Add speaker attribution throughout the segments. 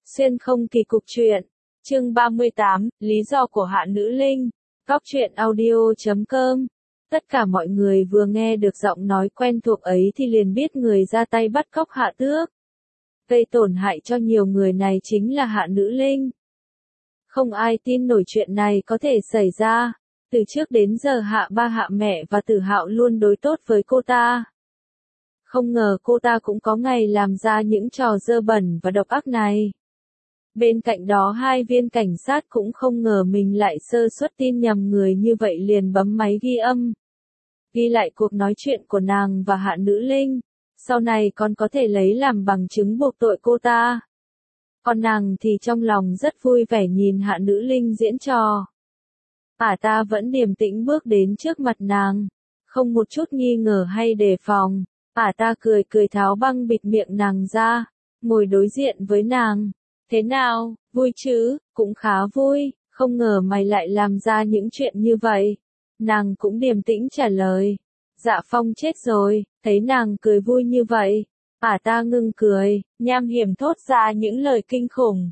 Speaker 1: Xuyên không kỳ cục truyện. Chương 38, lý do của Hạ Nữ Linh. Góc truyện audio.com. Tất cả mọi người vừa nghe được giọng nói quen thuộc ấy thì liền biết người ra tay bắt cóc Hạ Tước. Gây tổn hại cho nhiều người này chính là Hạ Nữ Linh. Không ai tin nổi chuyện này có thể xảy ra. Từ trước đến giờ Hạ ba Hạ mẹ và Tử Hạo luôn đối tốt với cô ta. Không ngờ cô ta cũng có ngày làm ra những trò dơ bẩn và độc ác này. Bên cạnh đó hai viên cảnh sát cũng không ngờ mình lại sơ suất tin nhầm người như vậy liền bấm máy ghi âm. Ghi lại cuộc nói chuyện của nàng và Hạ Nữ Linh. Sau này còn có thể lấy làm bằng chứng buộc tội cô ta. Còn nàng thì trong lòng rất vui vẻ nhìn Hạ Nữ Linh diễn trò. Ta vẫn điềm tĩnh bước đến trước mặt nàng. Không một chút nghi ngờ hay đề phòng. Ta cười cười tháo băng bịt miệng nàng ra. Ngồi đối diện với nàng. Thế nào, vui chứ, cũng khá vui, không ngờ mày lại làm ra những chuyện như vậy. Nàng cũng điềm tĩnh trả lời. Dạ Phong chết rồi, thấy nàng cười vui như vậy. Ta ngưng cười, nham hiểm thốt ra những lời kinh khủng.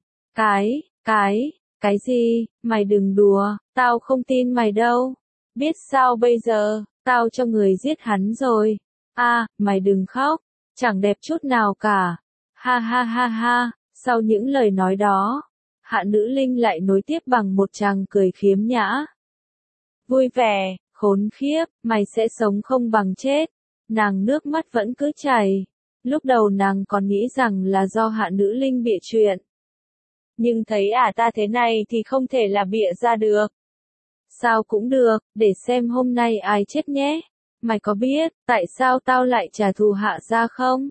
Speaker 1: Cái gì, mày đừng đùa, tao không tin mày đâu. Biết sao bây giờ, tao cho người giết hắn rồi. Mày đừng khóc, chẳng đẹp chút nào cả. Ha ha ha ha. Sau những lời nói đó, Hạ Nữ Linh lại nối tiếp bằng một tràng cười khiếm nhã. Vui vẻ, khốn khiếp, mày sẽ sống không bằng chết. Nàng nước mắt vẫn cứ chảy. Lúc đầu nàng còn nghĩ rằng là do Hạ Nữ Linh bịa chuyện. Nhưng thấy ta thế này thì không thể là bịa ra được. Sao cũng được, để xem hôm nay ai chết nhé. Mày có biết, tại sao tao lại trả thù Hạ gia không?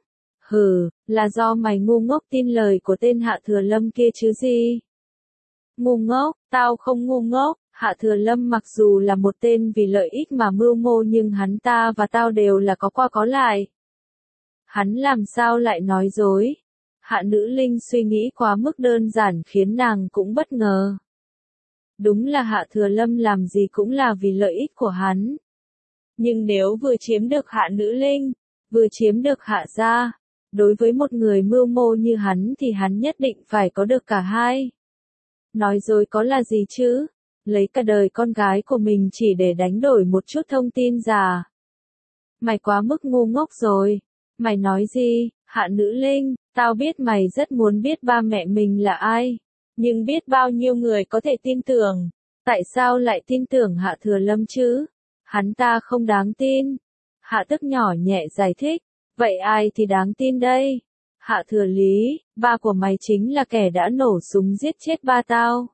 Speaker 1: Là do mày ngu ngốc tin lời của tên Hạ Thừa Lâm kia chứ gì? Ngu ngốc, tao không ngu ngốc, Hạ Thừa Lâm mặc dù là một tên vì lợi ích mà mưu mô nhưng hắn ta và tao đều là có qua có lại. Hắn làm sao lại nói dối? Hạ Nữ Linh suy nghĩ quá mức đơn giản khiến nàng cũng bất ngờ. Đúng là Hạ Thừa Lâm làm gì cũng là vì lợi ích của hắn. Nhưng nếu vừa chiếm được Hạ Nữ Linh, vừa chiếm được Hạ gia, đối với một người mưu mô như hắn thì hắn nhất định phải có được cả hai. Nói dối có là gì chứ? Lấy cả đời con gái của mình chỉ để đánh đổi một chút thông tin giả. Mày quá mức ngu ngốc rồi. Mày nói gì, Hạ Nữ Linh, tao biết mày rất muốn biết ba mẹ mình là ai. Nhưng biết bao nhiêu người có thể tin tưởng. Tại sao lại tin tưởng Hạ Thừa Lâm chứ? Hắn ta không đáng tin. Hạ Tức nhỏ nhẹ giải thích. Vậy ai thì đáng tin đây? Hạ Thừa Lý, ba của mày chính là kẻ đã nổ súng giết chết ba tao.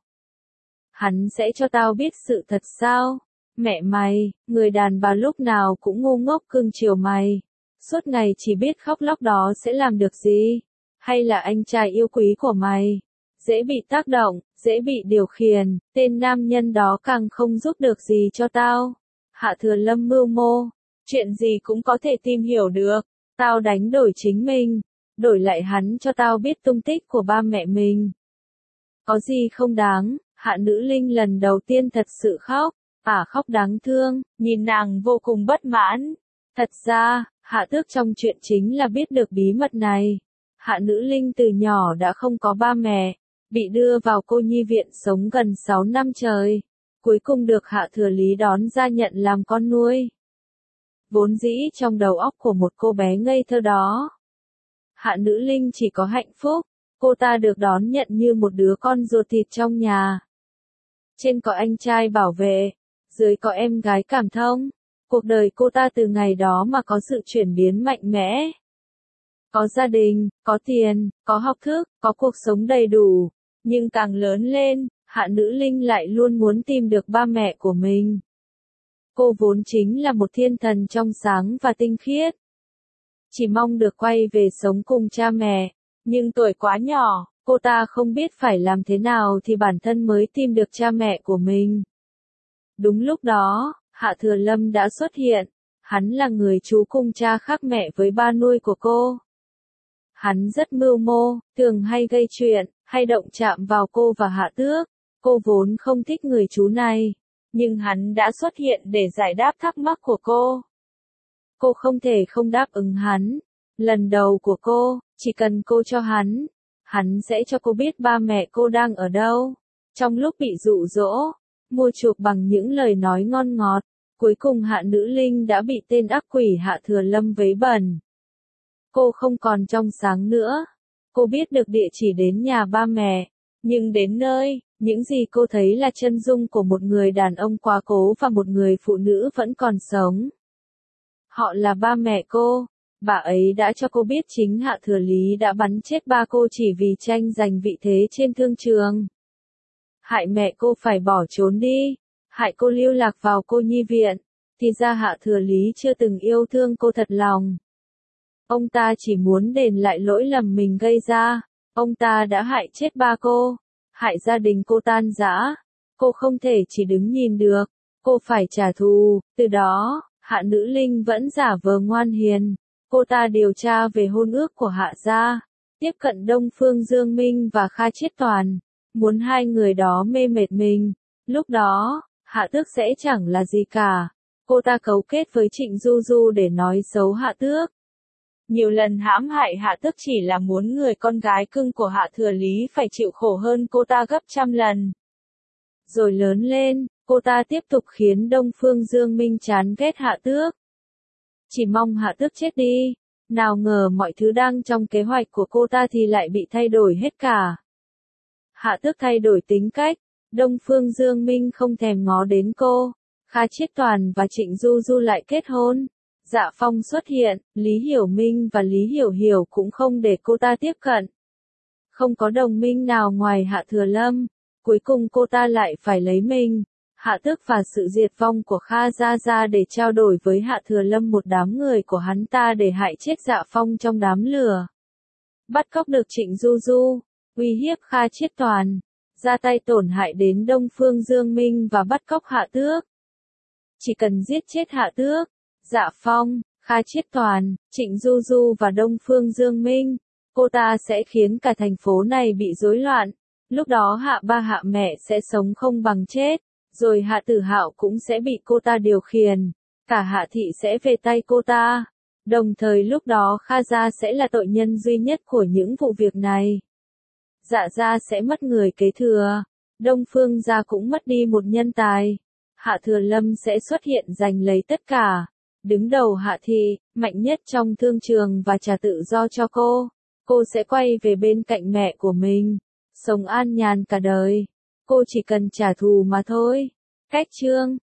Speaker 1: Hắn sẽ cho tao biết sự thật sao? Mẹ mày, người đàn bà lúc nào cũng ngu ngốc cưng chiều mày. Suốt ngày chỉ biết khóc lóc đó sẽ làm được gì? Hay là anh trai yêu quý của mày? Dễ bị tác động, dễ bị điều khiển, tên nam nhân đó càng không giúp được gì cho tao. Hạ Thừa Lâm mưu mô, chuyện gì cũng có thể tìm hiểu được. Tao đánh đổi chính mình, đổi lại hắn cho tao biết tung tích của ba mẹ mình. Có gì không đáng, Hạ Nữ Linh lần đầu tiên thật sự khóc, khóc đáng thương, nhìn nàng vô cùng bất mãn. Thật ra, Hạ Tước trong chuyện chính là biết được bí mật này. Hạ Nữ Linh từ nhỏ đã không có ba mẹ, bị đưa vào cô nhi viện sống gần 6 năm trời. Cuối cùng được Hạ Thừa Lý đón ra nhận làm con nuôi. Vốn dĩ trong đầu óc của một cô bé ngây thơ đó. Hạ Nữ Linh chỉ có hạnh phúc, cô ta được đón nhận như một đứa con ruột thịt trong nhà. Trên có anh trai bảo vệ, dưới có em gái cảm thông. Cuộc đời cô ta từ ngày đó mà có sự chuyển biến mạnh mẽ. Có gia đình, có tiền, có học thức, có cuộc sống đầy đủ. Nhưng càng lớn lên, Hạ Nữ Linh lại luôn muốn tìm được ba mẹ của mình. Cô vốn chính là một thiên thần trong sáng và tinh khiết. Chỉ mong được quay về sống cùng cha mẹ. Nhưng tuổi quá nhỏ, cô ta không biết phải làm thế nào thì bản thân mới tìm được cha mẹ của mình. Đúng lúc đó, Hạ Thừa Lâm đã xuất hiện. Hắn là người chú cùng cha khác mẹ với ba nuôi của cô. Hắn rất mưu mô, thường hay gây chuyện, hay động chạm vào cô và Hạ Tước. Cô vốn không thích người chú này. Nhưng hắn đã xuất hiện để giải đáp thắc mắc của cô. Cô không thể không đáp ứng hắn. Lần đầu của cô, chỉ cần cô cho hắn, Hắn sẽ cho cô biết ba mẹ cô đang ở đâu. Trong lúc bị dụ dỗ, mua chuộc bằng những lời nói ngon ngọt, cuối cùng Hạ Nữ Linh đã bị tên ác quỷ Hạ Thừa Lâm vấy bẩn. Cô không còn trong sáng nữa. Cô biết được địa chỉ đến nhà ba mẹ, nhưng đến nơi, những gì cô thấy là chân dung của một người đàn ông quá cố và một người phụ nữ vẫn còn sống. Họ là ba mẹ cô. Bà ấy đã cho cô biết chính Hạ Thừa Lý đã bắn chết ba cô chỉ vì tranh giành vị thế trên thương trường. Hại mẹ cô phải bỏ trốn đi, hại cô lưu lạc vào cô nhi viện, thì ra Hạ Thừa Lý chưa từng yêu thương cô thật lòng. Ông ta chỉ muốn đền lại lỗi lầm mình gây ra, ông ta đã hại chết ba cô, hại gia đình cô tan rã. Cô không thể chỉ đứng nhìn được, cô phải trả thù. Từ đó, Hạ Nữ Linh vẫn giả vờ ngoan hiền. Cô ta điều tra về hôn ước của Hạ gia, tiếp cận Đông Phương Dương Minh và Kha Chiết Toàn, muốn hai người đó mê mệt mình. Lúc đó, Hạ Tước sẽ chẳng là gì cả. Cô ta cấu kết với Trịnh Du Du để nói xấu Hạ Tước. Nhiều lần hãm hại Hạ Tước chỉ là muốn người con gái cưng của Hạ Thừa Lý phải chịu khổ hơn cô ta gấp trăm lần. Rồi lớn lên, cô ta tiếp tục khiến Đông Phương Dương Minh chán ghét Hạ Tước. Chỉ mong Hạ Tước chết đi. Nào ngờ mọi thứ đang trong kế hoạch của cô ta thì lại bị thay đổi hết cả. Hạ Tước thay đổi tính cách, Đông Phương Dương Minh không thèm ngó đến cô. Kha Chiết Toàn và Trịnh Du Du lại kết hôn. Dạ Phong xuất hiện, Lý Hiểu Minh và Lý Hiểu Hiểu cũng không để cô ta tiếp cận. Không có đồng minh nào ngoài Hạ Thừa Lâm. Cuối cùng cô ta lại phải lấy mình, Hạ Tước và sự diệt vong của Kha Gia Gia để trao đổi với Hạ Thừa Lâm một đám người của hắn ta để hại chết Dạ Phong trong đám lửa. Bắt cóc được Trịnh Du Du, uy hiếp Kha Chiết Toàn, ra tay tổn hại đến Đông Phương Dương Minh và bắt cóc Hạ Tước. Chỉ cần giết chết Hạ Tước, Dạ Phong, Kha Chiết Toàn, Trịnh Du Du và Đông Phương Dương Minh, cô ta sẽ khiến cả thành phố này bị rối loạn. Lúc đó Hạ ba Hạ mẹ sẽ sống không bằng chết, rồi Hạ Tử Hạo cũng sẽ bị cô ta điều khiển, cả Hạ thị sẽ về tay cô ta. Đồng thời lúc đó Kha gia sẽ là tội nhân duy nhất của những vụ việc này. Dạ gia sẽ mất người kế thừa, Đông Phương gia cũng mất đi một nhân tài. Hạ Thừa Lâm sẽ xuất hiện giành lấy tất cả, đứng đầu Hạ thị, mạnh nhất trong thương trường và trả tự do cho cô. Cô sẽ quay về bên cạnh mẹ của mình, sống an nhàn cả đời. Cô chỉ cần trả thù mà thôi. Cách chương